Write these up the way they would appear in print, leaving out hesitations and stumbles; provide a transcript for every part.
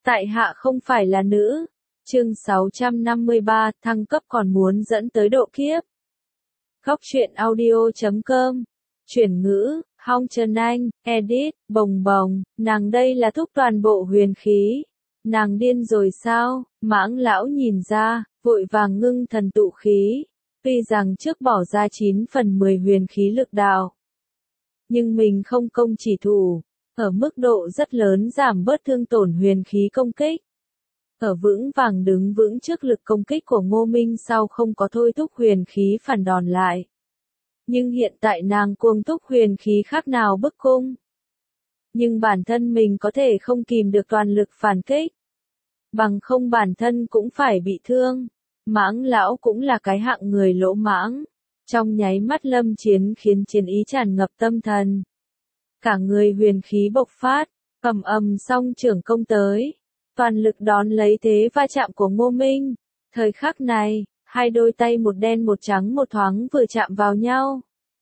Tại hạ không phải là nữ. Chương 653, thăng cấp còn muốn dẫn tới độ kiếp. Góc truyện audio.com. Chuyển ngữ, Hong Trần Anh, edit, bồng bồng, nàng đây là thúc toàn bộ huyền khí. Nàng điên rồi sao? Mãng lão nhìn ra, vội vàng ngưng thần tụ khí. Tuy rằng trước bỏ ra 9 phần 10 huyền khí lực đạo, nhưng mình không công chỉ thủ, ở mức độ rất lớn giảm bớt thương tổn huyền khí công kích. Ở vững vàng đứng vững trước lực công kích của Ngô Minh sau không có thôi thúc huyền khí phản đòn lại. Nhưng hiện tại nàng cuồng thúc huyền khí khác nào bức cung. Nhưng bản thân mình có thể không kìm được toàn lực phản kích. Bằng không bản thân cũng phải bị thương. Mãng lão cũng là cái hạng người lỗ mãng. Trong nháy mắt lâm chiến khiến chiến ý tràn ngập tâm thần. Cả người huyền khí bộc phát, ầm song trưởng công tới. Toàn lực đón lấy thế va chạm của Ngô Minh. Thời khắc này, hai đôi tay một đen một trắng một thoáng vừa chạm vào nhau.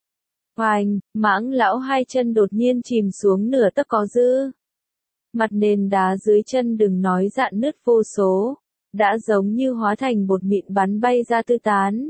Hoành, mãng lão hai chân đột nhiên chìm xuống nửa tấc có dư. Mặt nền đá dưới chân đừng nói rạn nứt vô số, đã giống như hóa thành bột mịn bắn bay ra tứ tán.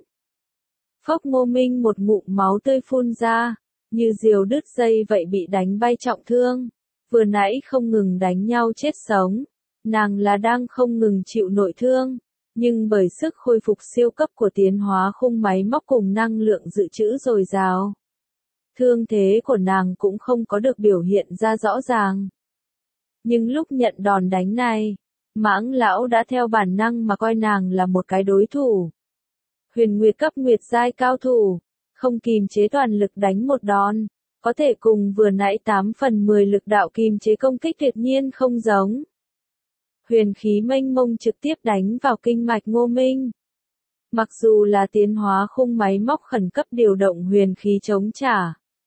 Phốc Ngô Minh một ngụm máu tươi phun ra, như diều đứt dây vậy bị đánh bay trọng thương. Vừa nãy không ngừng đánh nhau chết sống, nàng là đang không ngừng chịu nội thương, nhưng bởi sức khôi phục siêu cấp của tiến hóa khung máy móc cùng năng lượng dự trữ dồi dào. Thương thế của nàng cũng không có được biểu hiện ra rõ ràng. Nhưng lúc nhận đòn đánh này, mãng lão đã theo bản năng mà coi nàng là một cái đối thủ. Huyền Nguyệt cấp Nguyệt giai cao thủ, không kìm chế toàn lực đánh một đòn, có thể cùng vừa nãy 8 phần 10 lực đạo kìm chế công kích tuyệt nhiên không giống. Huyền khí mênh mông trực tiếp đánh vào kinh mạch Ngô Minh. Mặc dù là tiến hóa khung máy móc khẩn cấp điều động huyền khí chống trả,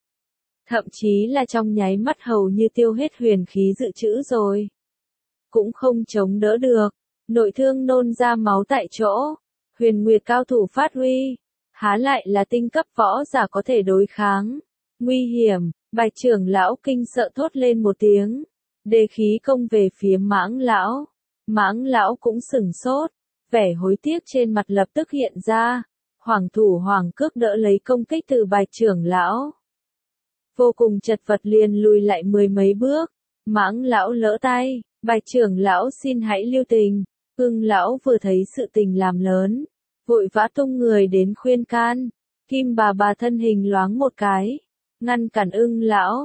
thậm chí là trong nháy mắt hầu như tiêu hết huyền khí dự trữ rồi, cũng không chống đỡ được, nội thương nôn ra máu tại chỗ. Huyền Nguyệt cao thủ phát huy, há lại là tinh cấp võ giả có thể đối kháng. Nguy hiểm, Bạch trưởng lão kinh sợ thốt lên một tiếng, đề khí công về phía mãng lão. Mãng lão cũng sửng sốt, vẻ hối tiếc trên mặt lập tức hiện ra, hoàng thủ hoàng cước đỡ lấy công kích từ Bạch trưởng lão. Vô cùng chật vật liền lùi lại 10 mấy bước, mãng lão lỡ tay, Bạch trưởng lão xin hãy lưu tình. Ưng lão vừa thấy sự tình làm lớn, vội vã tung người đến khuyên can. Kim bà thân hình loáng một cái, ngăn cản Ưng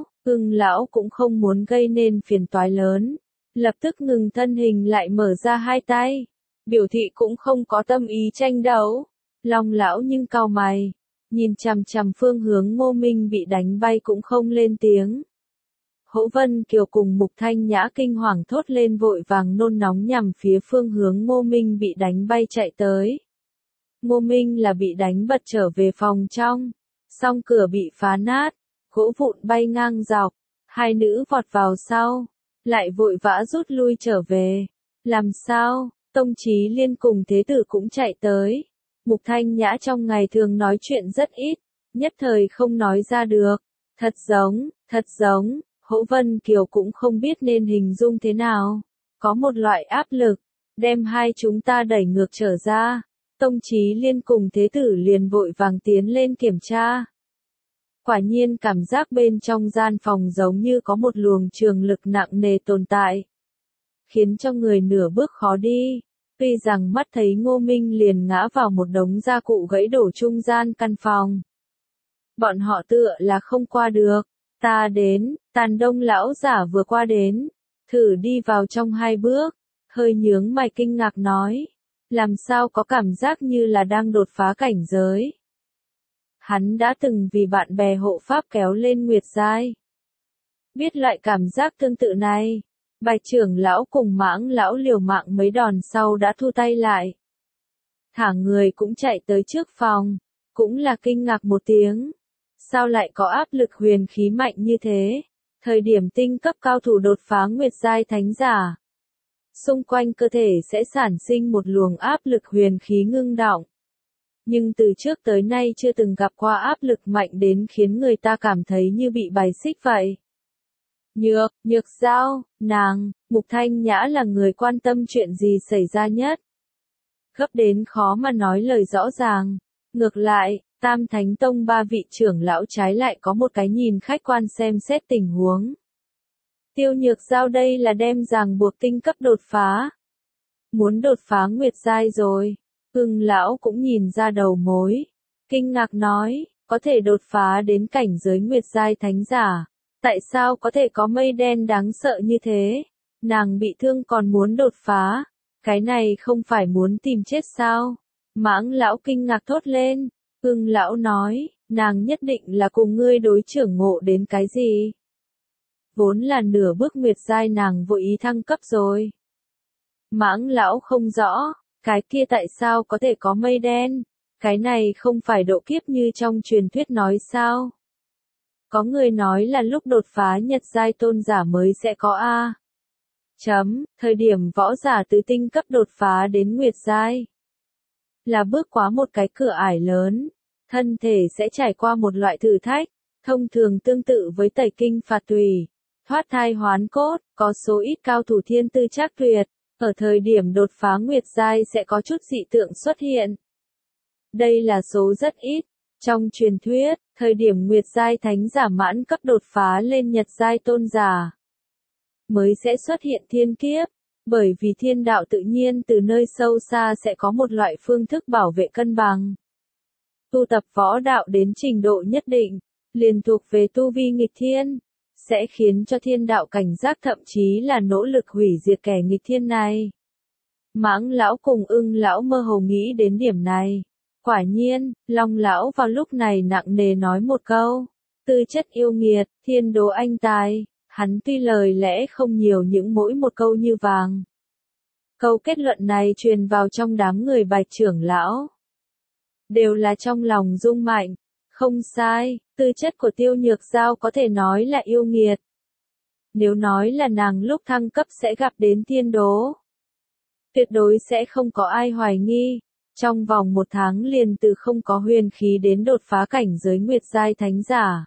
lão cũng không muốn gây nên phiền toái lớn, lập tức ngừng thân hình lại mở ra hai tay, biểu thị cũng không có tâm ý tranh đấu. Long lão nhưng cau mày, nhìn chằm chằm phương hướng Ngô Minh bị đánh bay cũng không lên tiếng. Hỗ Vân Kiều cùng Mục Thanh Nhã kinh hoàng thốt lên vội vàng nôn nóng nhằm phía phương hướng Ngô Minh bị đánh bay chạy tới. Ngô Minh là bị đánh bật trở về phòng trong, song cửa bị phá nát, gỗ vụn bay ngang dọc, hai nữ vọt vào sau, lại vội vã rút lui trở về. Làm sao? Tông Chí Liên cùng Thế Tử cũng chạy tới. Mục Thanh Nhã trong ngày thường nói chuyện rất ít, nhất thời không nói ra được. Thật giống. Hỗ Vân Kiều cũng không biết nên hình dung thế nào. Có một loại áp lực, đem hai chúng ta đẩy ngược trở ra. Tông Chí Liên cùng Thế Tử liền vội vàng tiến lên kiểm tra. Quả nhiên cảm giác bên trong gian phòng giống như có một luồng trường lực nặng nề tồn tại, khiến cho người nửa bước khó đi. Tuy rằng mắt thấy Ngô Minh liền ngã vào một đống gia cụ gãy đổ trung gian căn phòng. Bọn họ tựa là không qua được. Ta đến, Tàn Đông lão giả vừa qua đến, thử đi vào trong 2 bước, hơi nhướng mày kinh ngạc nói, làm sao có cảm giác như là đang đột phá cảnh giới. Hắn đã từng vì bạn bè hộ pháp kéo lên Nguyệt giai. Biết loại cảm giác tương tự này, Bạch trưởng lão cùng mãng lão liều mạng mấy đòn sau đã thu tay lại. Thả người cũng chạy tới trước phòng, cũng là kinh ngạc một tiếng. Sao lại có áp lực huyền khí mạnh như thế? Thời điểm tinh cấp cao thủ đột phá Nguyệt giai thánh giả, xung quanh cơ thể sẽ sản sinh một luồng áp lực huyền khí ngưng đọng. Nhưng từ trước tới nay chưa từng gặp qua áp lực mạnh đến khiến người ta cảm thấy như bị bài xích vậy. Nhược Giao, Mục Thanh Nhã là người quan tâm chuyện gì xảy ra nhất. Gấp đến khó mà nói lời rõ ràng. Ngược lại, Tam Thánh Tông ba vị trưởng lão trái lại có một cái nhìn khách quan xem xét tình huống. Tiêu Nhược Giao đây là đem ràng buộc tinh cấp đột phá. Muốn đột phá Nguyệt Giai rồi. Ưng lão cũng nhìn ra đầu mối. Kinh ngạc nói, có thể đột phá đến cảnh giới Nguyệt Giai Thánh Giả. Tại sao có thể có mây đen đáng sợ như thế? Nàng bị thương còn muốn đột phá. Cái này không phải muốn tìm chết sao? Mãng lão kinh ngạc thốt lên. Ưng lão nói, nàng nhất định là cùng ngươi đối trưởng ngộ đến cái gì? Vốn là nửa bước Nguyệt Giai nàng vội ý thăng cấp rồi. Mãng lão không rõ, cái kia tại sao có thể có mây đen? Cái này không phải độ kiếp như trong truyền thuyết nói sao? Có người nói là lúc đột phá Nhật Giai tôn giả mới sẽ có a. Thời điểm võ giả từ tinh cấp đột phá đến Nguyệt Giai. Là bước qua một cái cửa ải lớn, thân thể sẽ trải qua một loại thử thách, thông thường tương tự với tẩy kinh phạt tùy, thoát thai hoán cốt, có số ít cao thủ thiên tư trác tuyệt, ở thời điểm đột phá Nguyệt Giai sẽ có chút dị tượng xuất hiện. Đây là số rất ít. Trong truyền thuyết, thời điểm Nguyệt Giai Thánh Giả mãn cấp đột phá lên Nhật Giai tôn giả, mới sẽ xuất hiện thiên kiếp, bởi vì thiên đạo tự nhiên từ nơi sâu xa sẽ có một loại phương thức bảo vệ cân bằng. Tu tập võ đạo đến trình độ nhất định, liền thuộc về tu vi nghịch thiên, sẽ khiến cho thiên đạo cảnh giác thậm chí là nỗ lực hủy diệt kẻ nghịch thiên này. Mãng lão cùng Ưng lão mơ hồ nghĩ đến điểm này. Quả nhiên, Long lão vào lúc này nặng nề nói một câu, tư chất yêu nghiệt, thiên đố anh tài. Hắn tuy lời lẽ không nhiều những mỗi một câu như vàng. Câu kết luận này truyền vào trong đám người Bạch trưởng lão. Đều là trong lòng rung mạnh. Không sai, tư chất của Tiêu Nhược Giao có thể nói là yêu nghiệt. Nếu nói là nàng lúc thăng cấp sẽ gặp đến thiên đố, tuyệt đối sẽ không có ai hoài nghi. Trong vòng 1 tháng liền từ không có huyền khí đến đột phá cảnh giới Nguyệt Giai Thánh Giả.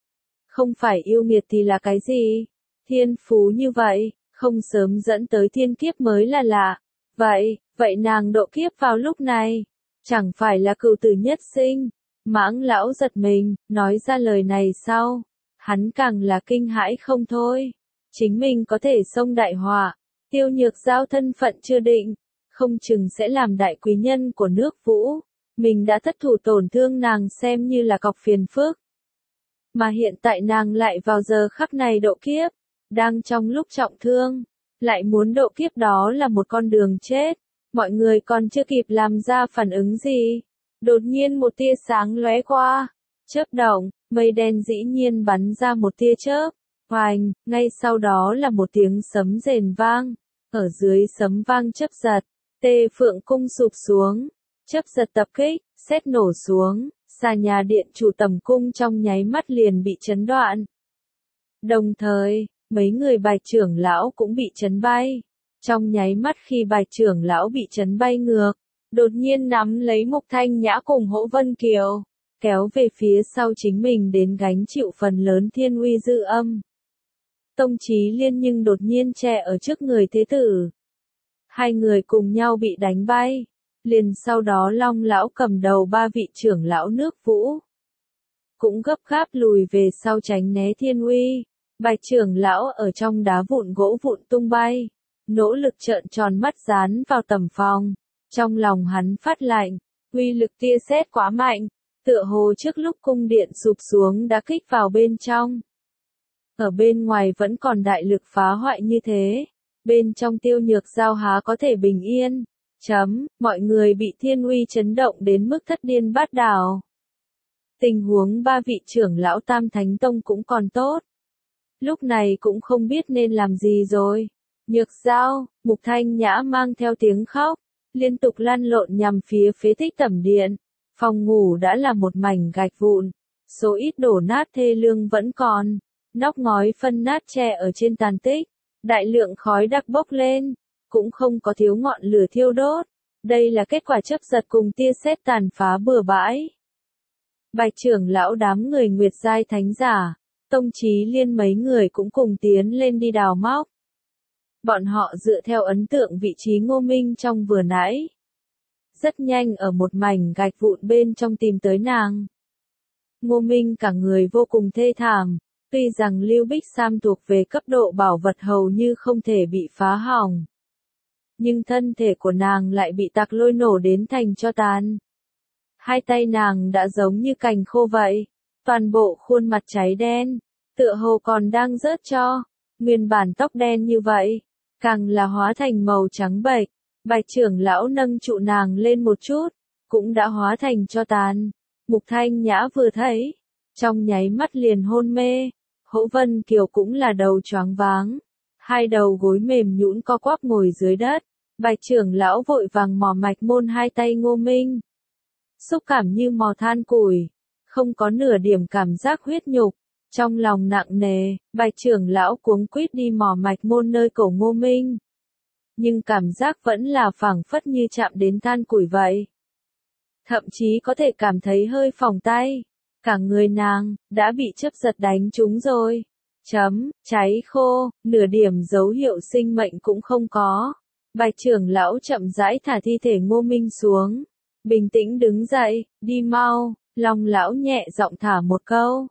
Không phải yêu nghiệt thì là cái gì? Thiên phú như vậy, không sớm dẫn tới thiên kiếp mới là lạ. Vậy nàng độ kiếp vào lúc này, chẳng phải là cửu tử nhất sinh? Mãng lão giật mình, nói ra lời này sau, hắn càng là kinh hãi không thôi. Chính mình có thể xông đại họa, Tiêu Nhược Giao thân phận chưa định, không chừng sẽ làm đại quý nhân của nước Vũ. Mình đã thất thủ tổn thương nàng xem như là cọc phiền phức. Mà hiện tại nàng lại vào giờ khắc này độ kiếp, đang trong lúc trọng thương, lại muốn độ kiếp đó là một con đường chết. Mọi người còn chưa kịp làm ra phản ứng gì. Đột nhiên một tia sáng lóe qua, chớp động, mây đen dĩ nhiên bắn ra một tia chớp. Hoành, ngay sau đó là một tiếng sấm rền vang. Ở dưới sấm vang chớp giật, Tê Phượng cung sụp xuống, chớp giật tập kích, sét nổ xuống, xà nhà điện chủ tầm cung trong nháy mắt liền bị chấn đoạn. Đồng thời, mấy người Bạch trưởng lão cũng bị chấn bay. Trong nháy mắt khi Bạch trưởng lão bị chấn bay ngược, đột nhiên nắm lấy Mục Thanh Nhã cùng Hỗ Vân Kiều, kéo về phía sau chính mình đến gánh chịu phần lớn thiên uy dư âm. Tông Chí Liên nhưng đột nhiên che ở trước người thế tử. Hai người cùng nhau bị đánh bay. Liền sau đó Long lão cầm đầu ba vị trưởng lão nước Vũ, cũng gấp gáp lùi về sau tránh né thiên uy. Bạch trưởng lão ở trong đá vụn gỗ vụn tung bay, nỗ lực trợn tròn mắt dán vào tầm phòng. Trong lòng hắn phát lạnh, uy lực tia sét quá mạnh, tựa hồ trước lúc cung điện sụp xuống đã kích vào bên trong. Ở bên ngoài vẫn còn đại lực phá hoại như thế, bên trong Tiêu Nhược Giao há có thể bình yên. Mọi người bị thiên uy chấn động đến mức thất điên bát đảo. Tình huống ba vị trưởng lão Tam Thánh Tông cũng còn tốt. Lúc này cũng không biết nên làm gì rồi. Nhược Giao, Mục Thanh Nhã mang theo tiếng khóc, liên tục lăn lộn nhằm phía phế tích tẩm điện. Phòng ngủ đã là một mảnh gạch vụn, số ít đổ nát thê lương vẫn còn. Nóc ngói phân nát che ở trên tàn tích, đại lượng khói đặc bốc lên, cũng không có thiếu ngọn lửa thiêu đốt. Đây là kết quả chớp giật cùng tia sét tàn phá bừa bãi. Bạch trưởng lão đám người Nguyệt Giai Thánh Giả, Tông Chí Liên mấy người cũng cùng tiến lên đi đào móc. Bọn họ dựa theo ấn tượng vị trí Ngô Minh trong vừa nãy. Rất nhanh ở một mảnh gạch vụn bên trong tìm tới nàng. Ngô Minh cả người vô cùng thê thảm, tuy rằng Lưu Bích Sam thuộc về cấp độ bảo vật hầu như không thể bị phá hỏng. Nhưng thân thể của nàng lại bị tạc lôi nổ đến thành tro tàn. Hai tay nàng đã giống như cành khô vậy, toàn bộ khuôn mặt cháy đen, tựa hồ còn đang rớt tro, nguyên bản tóc đen như vậy, càng là hóa thành màu trắng bệch. Bạch trưởng lão nâng trụ nàng lên một chút, cũng đã hóa thành tro tàn. Mục Thanh Nhã vừa thấy, trong nháy mắt liền hôn mê. Hỗ Vân Kiều cũng là đầu choáng váng, hai đầu gối mềm nhũn co quắp ngồi dưới đất. Bạch trưởng lão vội vàng mò mạch môn hai tay Ngô Minh. Xúc cảm như mò than củi, không có nửa điểm cảm giác huyết nhục. Trong lòng nặng nề, Bạch trưởng lão cuống quýt đi mò mạch môn nơi cổ Ngô Minh. Nhưng cảm giác vẫn là phảng phất như chạm đến than củi vậy. Thậm chí có thể cảm thấy hơi phỏng tay. Cả người nàng, đã bị chớp giật đánh trúng rồi. Cháy khô, nửa điểm dấu hiệu sinh mệnh cũng không có. Bạch trưởng lão chậm rãi thả thi thể Ngô Minh xuống. Bình tĩnh đứng dậy, đi mau, Long lão nhẹ giọng thả một câu.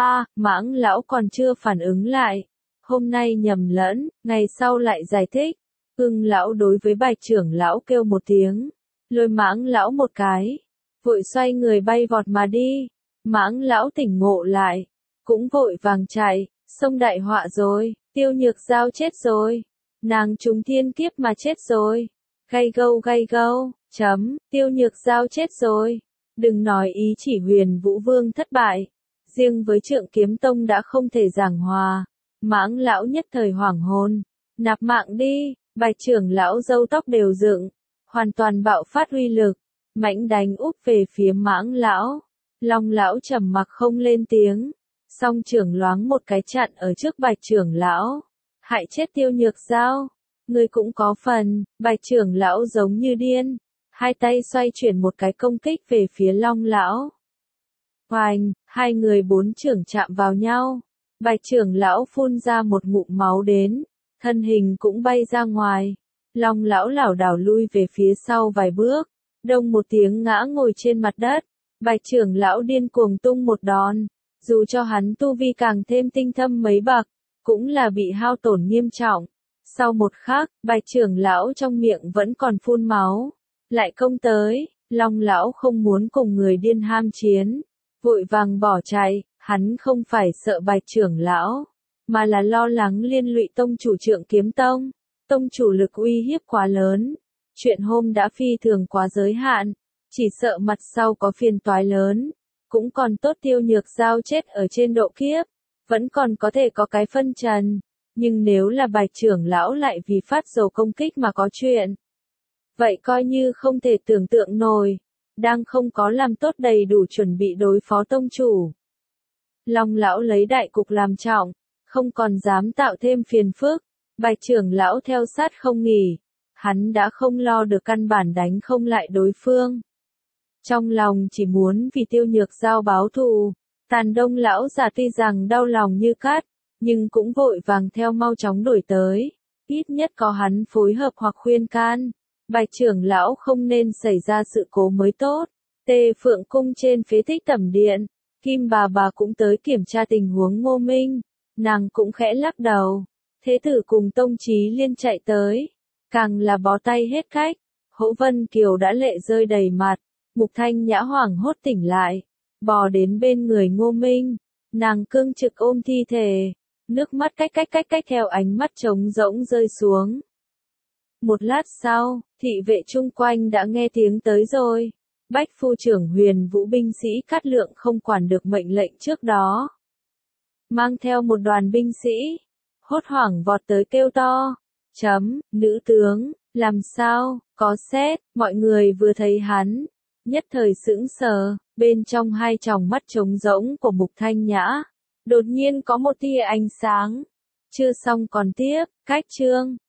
Mãng lão còn chưa phản ứng lại. Hôm nay nhầm lẫn, ngày sau lại giải thích. Ưng lão đối với Bạch trưởng lão kêu một tiếng. Lôi Mãng lão một cái. Vội xoay người bay vọt mà đi. Mãng lão tỉnh ngộ lại. Cũng vội vàng chạy, sông đại họa rồi, Tiêu Nhược Giao chết rồi. Nàng trúng thiên kiếp mà chết rồi. Gay gâu, Tiêu Nhược Giao chết rồi. Đừng nói ý chỉ Huyền Vũ Vương thất bại. Riêng với Trượng Kiếm Tông đã không thể giảng hòa. Mãng lão nhất thời hoảng hồn. Nạp mạng đi, Bạch trưởng lão râu tóc đều dựng. Hoàn toàn bạo phát uy lực. Mãnh đánh úp về phía Mãng lão. Long lão trầm mặc không lên tiếng. Song trưởng loáng một cái chặn ở trước Bạch trưởng lão. Hại chết Tiêu Nhược Giao. Ngươi cũng có phần. Bạch trưởng lão giống như điên. Hai tay xoay chuyển một cái công kích về phía Long lão. Hoành, hai người bốn trưởng chạm vào nhau. Bạch trưởng lão phun ra một ngụm máu đến. Thân hình cũng bay ra ngoài. Long lão lảo đảo lui về phía sau vài bước. Đông một tiếng ngã ngồi trên mặt đất. Bạch trưởng lão điên cuồng tung một đòn. Dù cho hắn tu vi càng thêm tinh thâm mấy bậc, cũng là bị hao tổn nghiêm trọng. Sau một khắc, Bạch trưởng lão trong miệng vẫn còn phun máu. Lại công tới, Long lão không muốn cùng người điên ham chiến. Vội vàng bỏ chạy, hắn không phải sợ Bạch trưởng lão, mà là lo lắng liên lụy tông chủ Trượng Kiếm Tông. Tông chủ lực uy hiếp quá lớn. Chuyện hôm đã phi thường quá giới hạn. Chỉ sợ mặt sau có phiền toái lớn. Cũng còn tốt Tiêu Nhược Giao chết ở trên độ kiếp. Vẫn còn có thể có cái phân trần. Nhưng nếu là Bạch trưởng lão lại vì phát dầu công kích mà có chuyện. Vậy coi như không thể tưởng tượng nổi. Đang không có làm tốt đầy đủ chuẩn bị đối phó tông chủ. Long lão lấy đại cục làm trọng. Không còn dám tạo thêm phiền phức. Bạch trưởng lão theo sát không nghỉ. Hắn đã không lo được căn bản đánh không lại đối phương. Trong lòng chỉ muốn vì Tiêu Nhược Giao báo thù. Tàn Đông lão già tuy rằng đau lòng như cát, nhưng cũng vội vàng theo mau chóng đuổi tới. Ít nhất có hắn phối hợp hoặc khuyên can. Bạch trưởng lão không nên xảy ra sự cố mới tốt. Tê Phượng cung trên phế tích Tẩm Điện. Kim bà cũng tới kiểm tra tình huống Ngô Minh. Nàng cũng khẽ lắc đầu. Thế tử cùng Tông Chí Liên chạy tới. Càng là bó tay hết cách. Hỗ Vân Kiều đã lệ rơi đầy mặt. Mục Thanh Nhã hoảng hốt tỉnh lại. Bò đến bên người Ngô Minh. Nàng cương trực ôm thi thể. Nước mắt cách theo ánh mắt trống rỗng rơi xuống. Một lát sau, thị vệ chung quanh đã nghe tiếng tới rồi. Bách phu trưởng Huyền Vũ binh sĩ Cát Lượng không quản được mệnh lệnh trước đó. Mang theo một đoàn binh sĩ. Hốt hoảng vọt tới kêu to. Nữ tướng, làm sao, có xét, mọi người vừa thấy hắn. Nhất thời sững sờ, bên trong hai tròng mắt trống rỗng của Mục Thanh Nhã. Đột nhiên có một tia ánh sáng. Chưa xong còn tiếp, cách chương.